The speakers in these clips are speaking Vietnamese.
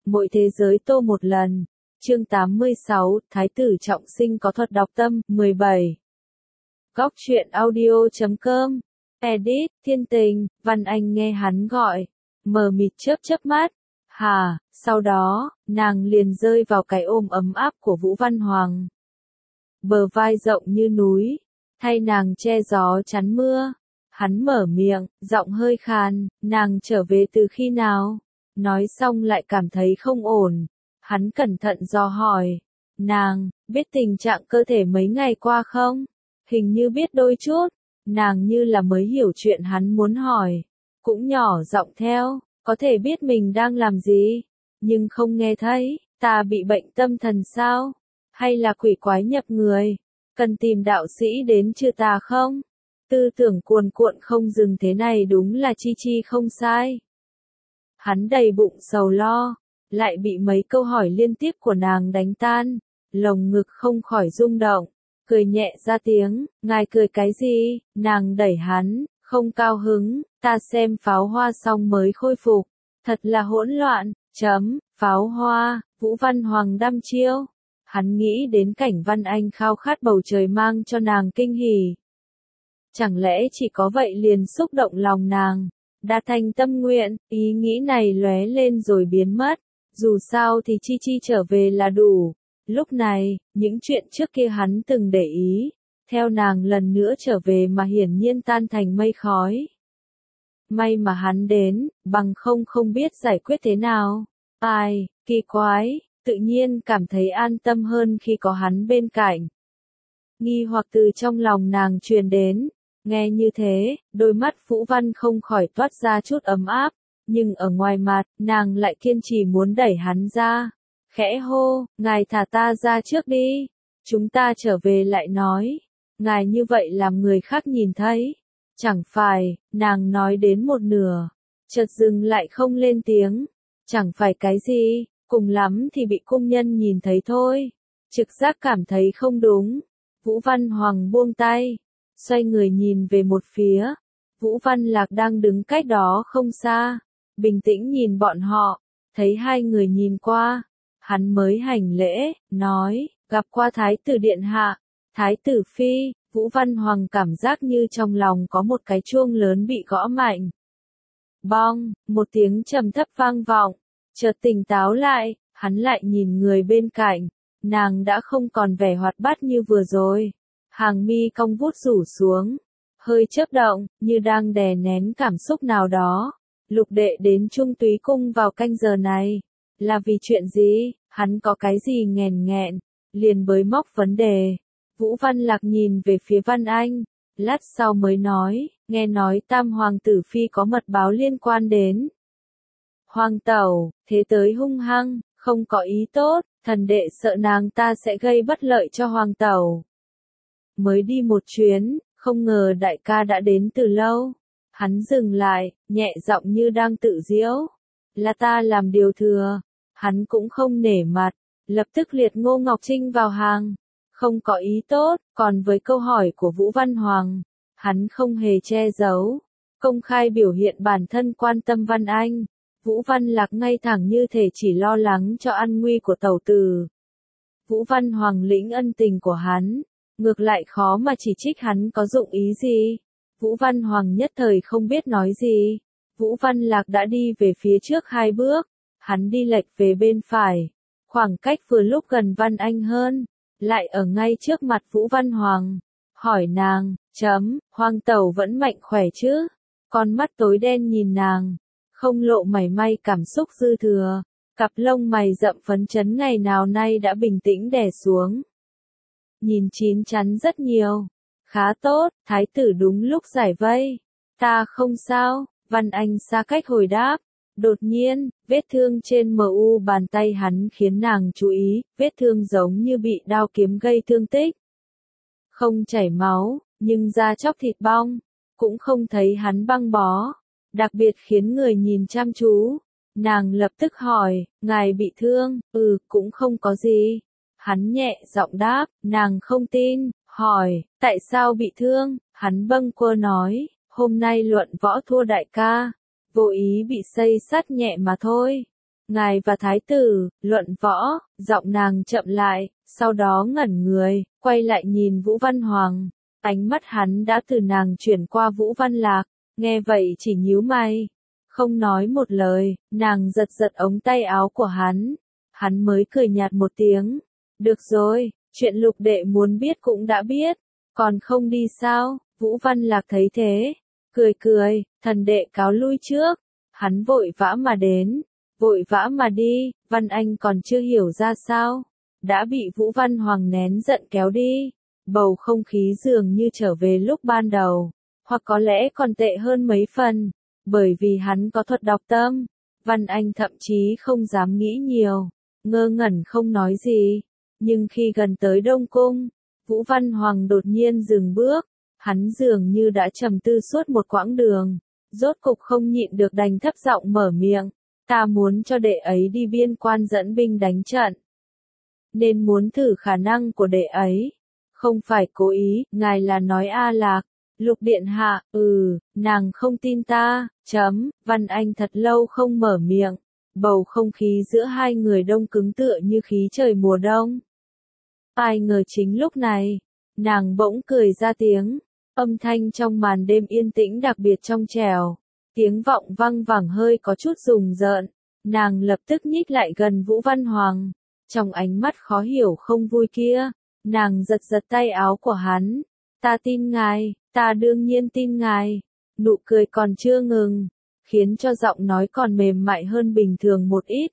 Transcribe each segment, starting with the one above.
Mỗi thế giới tô một lần. Chương 86, Thái tử trọng sinh có thuật đọc tâm, 17. Góc truyện audio.com. Edit, Thiên Tình, Văn Anh nghe hắn gọi. Mờ mịt chớp mắt. Hà, sau đó, nàng liền rơi vào cái ôm ấm áp của Vũ Văn Hoàng. Bờ vai rộng như núi, thay nàng che gió chắn mưa. Hắn mở miệng, giọng hơi khàn, nàng trở về từ khi nào? Nói xong lại cảm thấy không ổn. Hắn cẩn thận dò hỏi. Nàng, biết tình trạng cơ thể mấy ngày qua không? Hình như biết đôi chút. Nàng như là mới hiểu chuyện hắn muốn hỏi. Cũng nhỏ giọng theo, có thể biết mình đang làm gì. Nhưng không nghe thấy, ta bị bệnh tâm thần sao? Hay là quỷ quái nhập người? Cần tìm đạo sĩ đến chữa ta không? Tư tưởng cuồn cuộn không dừng thế này đúng là Chi Chi không sai. Hắn đầy bụng sầu lo, lại bị mấy câu hỏi liên tiếp của nàng đánh tan, lồng ngực không khỏi rung động, cười nhẹ ra tiếng, ngài cười cái gì? Nàng đẩy hắn, không cao hứng, ta xem pháo hoa xong mới khôi phục, thật là hỗn loạn, pháo hoa, Vũ Văn Hoàng đăm chiêu. Hắn nghĩ đến cảnh Văn Anh khao khát bầu trời mang cho nàng kinh hỉ. Chẳng lẽ chỉ có vậy liền xúc động lòng nàng, đạt thành tâm nguyện, ý nghĩ này lóe lên rồi biến mất, dù sao thì Chi Chi trở về là đủ. Lúc này, những chuyện trước kia hắn từng để ý, theo nàng lần nữa trở về mà hiển nhiên tan thành mây khói. May mà hắn đến, bằng không biết giải quyết thế nào. Ai, kỳ quái, tự nhiên cảm thấy an tâm hơn khi có hắn bên cạnh. Nghi hoặc từ trong lòng nàng truyền đến. Nghe như thế, đôi mắt Vũ Văn không khỏi toát ra chút ấm áp, nhưng ở ngoài mặt, nàng lại kiên trì muốn đẩy hắn ra. Khẽ hô, ngài thả ta ra trước đi, chúng ta trở về lại nói. Ngài như vậy làm người khác nhìn thấy. Chẳng phải, nàng nói đến một nửa, chợt dừng lại không lên tiếng. Chẳng phải cái gì, cùng lắm thì bị cung nhân nhìn thấy thôi. Trực giác cảm thấy không đúng. Vũ Văn Hoàng buông tay. Xoay người nhìn về một phía, Vũ Văn Lạc đang đứng cách đó không xa, bình tĩnh nhìn bọn họ, thấy hai người nhìn qua, hắn mới hành lễ, nói, gặp qua Thái tử Điện Hạ, Thái tử Phi. Vũ Văn Hoàng cảm giác như trong lòng có một cái chuông lớn bị gõ mạnh. Bong, một tiếng trầm thấp vang vọng, chợt tỉnh táo lại, hắn lại nhìn người bên cạnh, nàng đã không còn vẻ hoạt bát như vừa rồi. Hàng mi cong vút rủ xuống, hơi chớp động, như đang đè nén cảm xúc nào đó. Lục đệ đến Trung Túy Cung vào canh giờ này, là vì chuyện gì? Hắn có cái gì nghẹn, liền bới móc vấn đề. Vũ Văn Lạc nhìn về phía Văn Anh, lát sau mới nói, nghe nói Tam Hoàng tử Phi có mật báo liên quan đến Hoàng tẩu, thế tới hung hăng, không có ý tốt, thần đệ sợ nàng ta sẽ gây bất lợi cho Hoàng tẩu. Mới đi một chuyến, không ngờ đại ca đã đến từ lâu. Hắn dừng lại, nhẹ giọng như đang tự giễu. Là ta làm điều thừa. Hắn cũng không nể mặt, lập tức liệt Ngô Ngọc Trinh vào hàng. Không có ý tốt, còn với câu hỏi của Vũ Văn Hoàng, hắn không hề che giấu. Công khai biểu hiện bản thân quan tâm Văn Anh. Vũ Văn Lạc ngay thẳng như thể chỉ lo lắng cho an nguy của tẩu tử. Vũ Văn Hoàng lĩnh ân tình của hắn. Ngược lại khó mà chỉ trích hắn có dụng ý gì. Vũ Văn Hoàng nhất thời không biết nói gì. Vũ Văn Lạc đã đi về phía trước 2 bước. Hắn đi lệch về bên phải. Khoảng cách vừa lúc gần Văn Anh hơn. Lại ở ngay trước mặt Vũ Văn Hoàng. Hỏi nàng, Hoàng tẩu vẫn mạnh khỏe chứ? Con mắt tối đen nhìn nàng. Không lộ mảy may cảm xúc dư thừa. Cặp lông mày rậm phấn chấn ngày nào nay đã bình tĩnh đè xuống. Nhìn chín chắn rất nhiều. Khá tốt, thái tử đúng lúc giải vây. Ta không sao, Văn Anh xa cách hồi đáp. Đột nhiên, vết thương trên mu bàn tay hắn khiến nàng chú ý, vết thương giống như bị đao kiếm gây thương tích. Không chảy máu, nhưng da chóc thịt bong, cũng không thấy hắn băng bó. Đặc biệt khiến người nhìn chăm chú. Nàng lập tức hỏi, ngài bị thương? Cũng không có gì. Hắn nhẹ giọng đáp, nàng không tin, hỏi, tại sao bị thương? Hắn bâng quơ nói, hôm nay luận võ thua đại ca, vô ý bị xây sắt nhẹ mà thôi. Ngài và thái tử, luận võ, giọng nàng chậm lại, sau đó ngẩn người, quay lại nhìn Vũ Văn Hoàng. Ánh mắt hắn đã từ nàng chuyển qua Vũ Văn Lạc, nghe vậy chỉ nhíu mày. Không nói một lời, nàng giật giật ống tay áo của hắn. Hắn mới cười nhạt một tiếng. Được rồi, chuyện Lục đệ muốn biết cũng đã biết, còn không đi sao? Vũ Văn Lạc thấy thế, cười cười, thần đệ cáo lui trước. Hắn vội vã mà đến, vội vã mà đi, Văn Anh còn chưa hiểu ra sao, đã bị Vũ Văn Hoàng nén giận kéo đi. Bầu không khí dường như trở về lúc ban đầu, hoặc có lẽ còn tệ hơn mấy phần, bởi vì hắn có thuật đọc tâm. Văn Anh thậm chí không dám nghĩ nhiều, ngơ ngẩn không nói gì. Nhưng khi gần tới Đông Cung, Vũ Văn Hoàng đột nhiên dừng bước, hắn dường như đã trầm tư suốt một quãng đường, rốt cục không nhịn được đành thấp giọng mở miệng, ta muốn cho đệ ấy đi biên quan dẫn binh đánh trận. Nên muốn thử khả năng của đệ ấy, không phải cố ý, ngài là nói A Lạc, Lục điện hạ, nàng không tin ta, Văn Anh thật lâu không mở miệng, bầu không khí giữa hai người đông cứng tựa như khí trời mùa đông. Ai ngờ chính lúc này, nàng bỗng cười ra tiếng, âm thanh trong màn đêm yên tĩnh đặc biệt trong trẻo, tiếng vọng vang vẳng hơi có chút rùng rợn, nàng lập tức nhích lại gần Vũ Văn Hoàng, trong ánh mắt khó hiểu không vui kia, nàng giật giật tay áo của hắn, ta tin ngài, ta đương nhiên tin ngài, nụ cười còn chưa ngừng, khiến cho giọng nói còn mềm mại hơn bình thường một ít.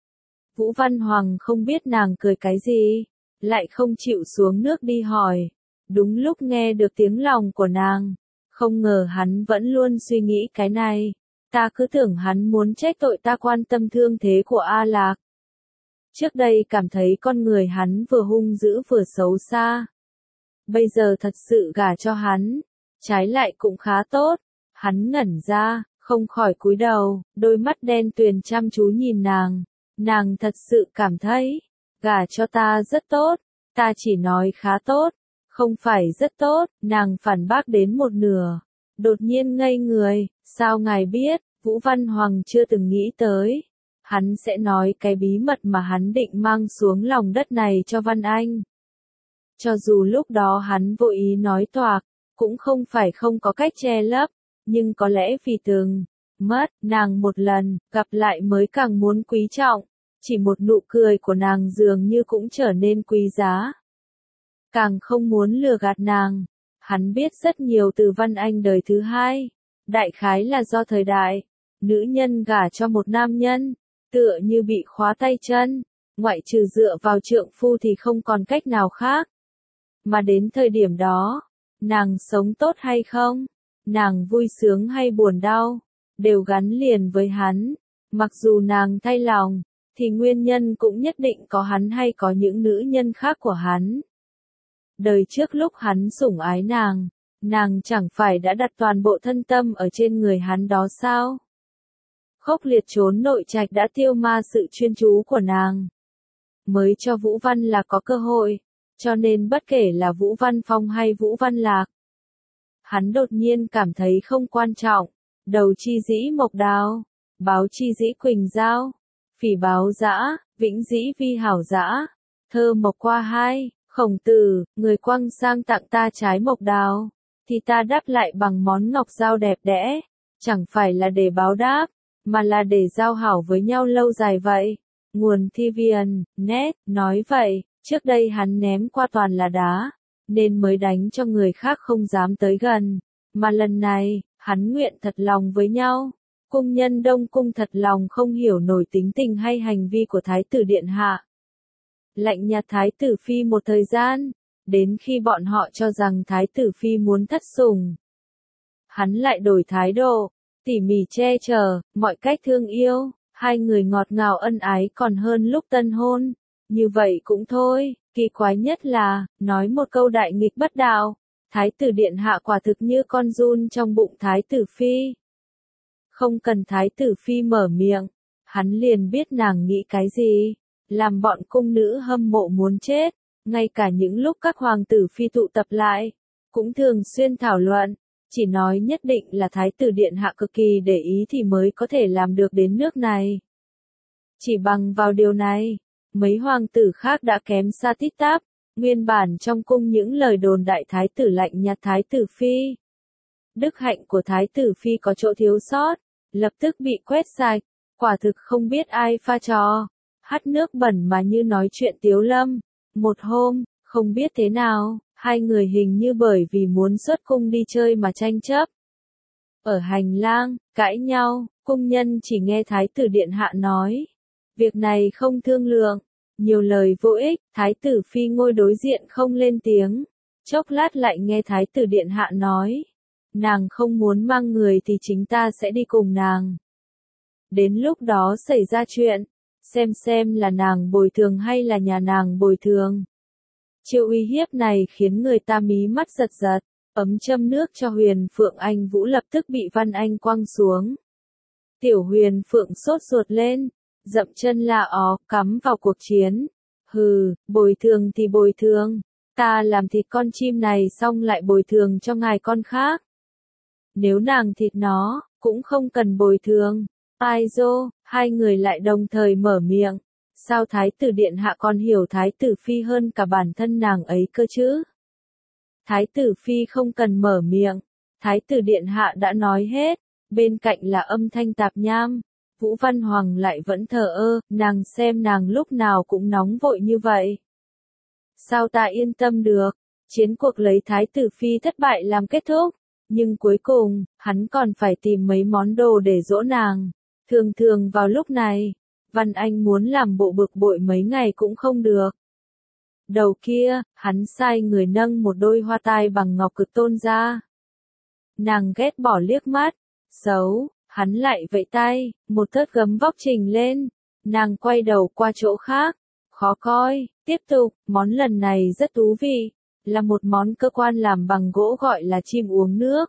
Vũ Văn Hoàng không biết nàng cười cái gì, lại không chịu xuống nước đi hỏi. Đúng lúc nghe được tiếng lòng của nàng, không ngờ hắn vẫn luôn suy nghĩ cái này. Ta cứ tưởng hắn muốn trách tội ta quan tâm thương thế của A Lạc. Trước đây cảm thấy con người hắn vừa hung dữ vừa xấu xa. Bây giờ thật sự gả cho hắn, trái lại cũng khá tốt. Hắn ngẩn ra, không khỏi cúi đầu, đôi mắt đen tuyền chăm chú nhìn nàng. Nàng thật sự cảm thấy, gả cho ta rất tốt, ta chỉ nói khá tốt, không phải rất tốt, nàng phản bác đến một nửa. Đột nhiên ngây người, sao ngài biết, Vũ Văn Hoàng chưa từng nghĩ tới. Hắn sẽ nói cái bí mật mà hắn định mang xuống lòng đất này cho Văn Anh. Cho dù lúc đó hắn vô ý nói toạc, cũng không phải không có cách che lấp, nhưng có lẽ vì từng mất nàng một lần, gặp lại mới càng muốn quý trọng. Chỉ một nụ cười của nàng dường như cũng trở nên quý giá. Càng không muốn lừa gạt nàng. Hắn biết rất nhiều từ Văn Anh đời thứ hai. Đại khái là do thời đại, nữ nhân gả cho một nam nhân, tựa như bị khóa tay chân, ngoại trừ dựa vào trượng phu thì không còn cách nào khác. Mà đến thời điểm đó, nàng sống tốt hay không, nàng vui sướng hay buồn đau, đều gắn liền với hắn. Mặc dù nàng thay lòng, thì nguyên nhân cũng nhất định có hắn hay có những nữ nhân khác của hắn. Đời trước lúc hắn sủng ái nàng chẳng phải đã đặt toàn bộ thân tâm ở trên người hắn đó sao? Khốc liệt trốn nội trạch đã tiêu ma sự chuyên chú của nàng. Mới cho Vũ Văn Lạc có cơ hội, cho nên bất kể là Vũ Văn Phong hay Vũ Văn Lạc, hắn đột nhiên cảm thấy không quan trọng. Đầu chi dĩ mộc đào, báo chi dĩ quỳnh giao, phỉ báo dã, vĩnh dĩ vi hảo dã, thơ mộc qua hai. Khổng Tử, người quăng sang tặng ta trái mộc đào, thì ta đáp lại bằng món ngọc giao đẹp đẽ, chẳng phải là để báo đáp, mà là để giao hảo với nhau lâu dài vậy. Nguồn thi viền, net, nói vậy, trước đây hắn ném qua toàn là đá, nên mới đánh cho người khác không dám tới gần, mà lần này, hắn nguyện thật lòng với nhau. Cung nhân Đông Cung thật lòng không hiểu nổi tính tình hay hành vi của Thái tử Điện Hạ. Lạnh nhạt Thái tử Phi một thời gian, đến khi bọn họ cho rằng Thái tử Phi muốn thất sủng. Hắn lại đổi thái độ, tỉ mỉ che chở, mọi cách thương yêu, hai người ngọt ngào ân ái còn hơn lúc tân hôn. Như vậy cũng thôi, kỳ quái nhất là, nói một câu đại nghịch bất đạo, Thái tử Điện Hạ quả thực như con giun trong bụng Thái tử Phi. Không cần Thái tử Phi mở miệng, hắn liền biết nàng nghĩ cái gì. Làm bọn cung nữ hâm mộ muốn chết, ngay cả những lúc các hoàng tử phi tụ tập lại, cũng thường xuyên thảo luận, chỉ nói nhất định là Thái tử Điện Hạ cực kỳ để ý thì mới có thể làm được đến nước này. Chỉ bằng vào điều này, mấy hoàng tử khác đã kém xa tít tắp, nguyên bản trong cung những lời đồn đại thái tử lạnh nhạt thái tử phi. Đức hạnh của thái tử phi có chỗ thiếu sót, lập tức bị quét sạch, quả thực không biết ai pha trò, hắt nước bẩn mà như nói chuyện tiếu lâm. Một hôm, không biết thế nào, hai người hình như bởi vì muốn xuất cung đi chơi mà tranh chấp. Ở hành lang, cãi nhau, cung nhân chỉ nghe thái tử điện hạ nói. Việc này không thương lượng, nhiều lời vô ích, thái tử phi ngồi đối diện không lên tiếng. Chốc lát lại nghe thái tử điện hạ nói. Nàng không muốn mang người thì chính ta sẽ đi cùng nàng. Đến lúc đó xảy ra chuyện, xem là nàng bồi thường hay là nhà nàng bồi thường. Chiêu uy hiếp này khiến người ta mí mắt giật giật, ấm châm nước cho Huyền Phượng Anh Vũ lập tức bị Văn Anh quăng xuống. Tiểu Huyền Phượng sốt ruột lên, dậm chân la ó, cắm vào cuộc chiến. Hừ, bồi thường thì bồi thường, ta làm thịt con chim này xong lại bồi thường cho ngài con khác. Nếu nàng thịt nó, cũng không cần bồi thường. Ai dô, hai người lại đồng thời mở miệng. Sao thái tử điện hạ còn hiểu thái tử phi hơn cả bản thân nàng ấy cơ chứ? Thái tử phi không cần mở miệng. Thái tử điện hạ đã nói hết. Bên cạnh là âm thanh tạp nham. Vũ Văn Hoàng lại vẫn thờ ơ, nàng xem nàng lúc nào cũng nóng vội như vậy. Sao ta yên tâm được? Chiến cuộc lấy thái tử phi thất bại làm kết thúc. Nhưng cuối cùng, hắn còn phải tìm mấy món đồ để dỗ nàng. Thường vào lúc này, Văn Anh muốn làm bộ bực bội mấy ngày cũng không được. Đầu kia, hắn sai người nâng một đôi hoa tai bằng ngọc cực tôn ra. Nàng ghét bỏ liếc mắt, xấu, hắn lại vẫy tay, một thớt gấm vóc trình lên. Nàng quay đầu qua chỗ khác, khó coi, tiếp tục, món lần này rất thú vị, là một món cơ quan làm bằng gỗ gọi là chim uống nước.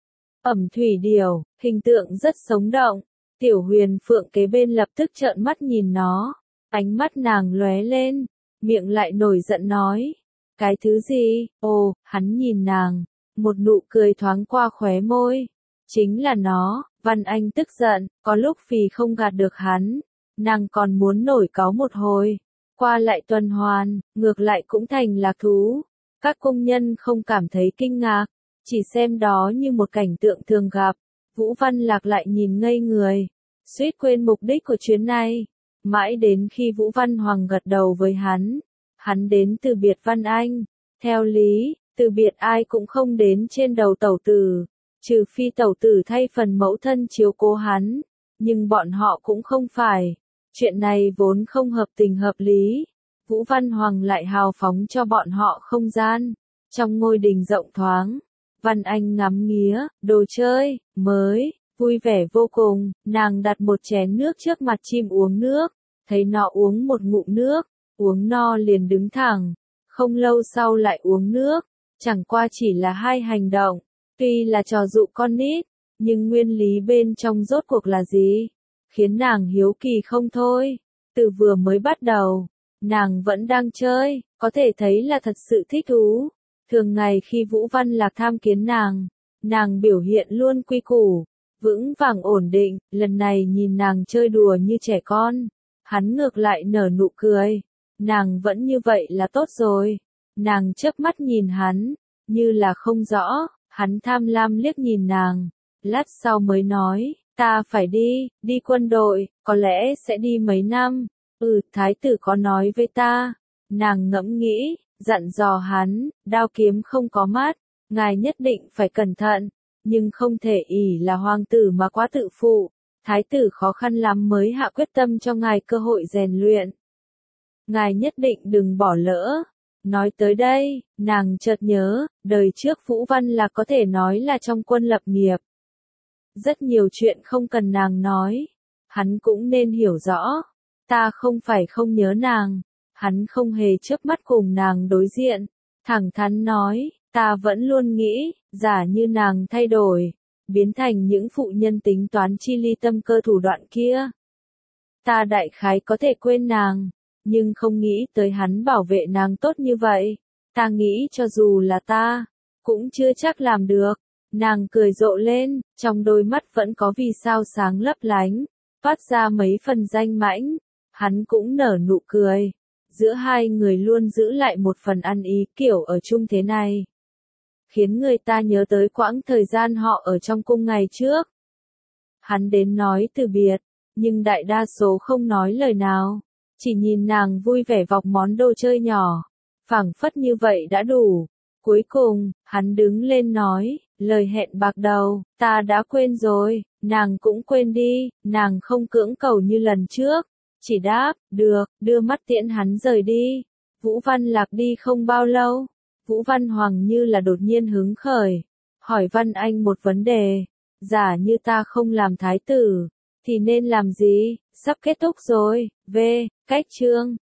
Ẩm thủy điểu, hình tượng rất sống động. Tiểu Huyền Phượng kế bên lập tức trợn mắt nhìn nó, ánh mắt nàng lóe lên, miệng lại nổi giận nói. Cái thứ gì? Ồ, hắn nhìn nàng, một nụ cười thoáng qua khóe môi. Chính là nó, Văn Anh tức giận, có lúc vì không gạt được hắn, nàng còn muốn nổi cáu một hồi. Qua lại tuần hoàn, ngược lại cũng thành lạc thú. Các công nhân không cảm thấy kinh ngạc, chỉ xem đó như một cảnh tượng thường gặp. Vũ Văn Lạc lại nhìn ngây người, suýt quên mục đích của chuyến này. Mãi đến khi Vũ Văn Hoàng gật đầu với hắn đến từ biệt Văn Anh. Theo lý, từ biệt ai cũng không đến trên đầu tẩu tử, trừ phi tẩu tử thay phần mẫu thân chiếu cố hắn, nhưng bọn họ cũng không phải. Chuyện này vốn không hợp tình hợp lý. Vũ Văn Hoàng lại hào phóng cho bọn họ không gian. Trong ngôi đình rộng thoáng, Văn Anh ngắm nghía, đồ chơi, mới, vui vẻ vô cùng, nàng đặt một chén nước trước mặt chim uống nước, thấy nó uống một ngụm nước, uống no liền đứng thẳng, không lâu sau lại uống nước, chẳng qua chỉ là hai hành động, tuy là trò dụ con nít, nhưng nguyên lý bên trong rốt cuộc là gì, khiến nàng hiếu kỳ không thôi. Từ vừa mới bắt đầu, nàng vẫn đang chơi, có thể thấy là thật sự thích thú. Thường ngày khi Vũ Văn Lạc tham kiến nàng biểu hiện luôn quy củ, vững vàng ổn định, lần này nhìn nàng chơi đùa như trẻ con, hắn ngược lại nở nụ cười, nàng vẫn như vậy là tốt rồi. Nàng chớp mắt nhìn hắn, như là không rõ, hắn tham lam liếc nhìn nàng, lát sau mới nói, ta phải đi quân đội, có lẽ sẽ đi mấy năm, thái tử có nói với ta, nàng ngẫm nghĩ, dặn dò hắn, đao kiếm không có mắt, ngài nhất định phải cẩn thận, nhưng không thể ỷ là hoàng tử mà quá tự phụ, thái tử khó khăn lắm mới hạ quyết tâm cho ngài cơ hội rèn luyện. Ngài nhất định đừng bỏ lỡ. Nói tới đây, nàng chợt nhớ, đời trước Vũ Văn Lạc có thể nói là trong quân lập nghiệp. Rất nhiều chuyện không cần nàng nói, hắn cũng nên hiểu rõ. Ta không phải không nhớ nàng, hắn không hề chớp mắt cùng nàng đối diện, thẳng thắn nói, ta vẫn luôn nghĩ, giả như nàng thay đổi, biến thành những phụ nhân tính toán chi ly tâm cơ thủ đoạn kia. Ta đại khái có thể quên nàng, nhưng không nghĩ tới hắn bảo vệ nàng tốt như vậy. Ta nghĩ cho dù là ta, cũng chưa chắc làm được. Nàng cười rộ lên, trong đôi mắt vẫn có vì sao sáng lấp lánh, phát ra mấy phần danh mãnh. Hắn cũng nở nụ cười. Giữa hai người luôn giữ lại một phần ăn ý kiểu ở chung thế này. Khiến người ta nhớ tới quãng thời gian họ ở trong cung ngày trước. Hắn đến nói từ biệt, nhưng đại đa số không nói lời nào. Chỉ nhìn nàng vui vẻ vọc món đồ chơi nhỏ. Phảng phất như vậy đã đủ. Cuối cùng, hắn đứng lên nói, lời hẹn bạc đầu, ta đã quên rồi, nàng cũng quên đi, nàng không cưỡng cầu như lần trước. Chỉ đáp, được, đưa mắt tiễn hắn rời đi. Vũ Văn Lạc đi không bao lâu. Vũ Văn Hoàng như là đột nhiên hứng khởi. Hỏi Văn Anh một vấn đề. Giả như ta không làm thái tử, thì nên làm gì? Sắp kết thúc rồi. Cách chương.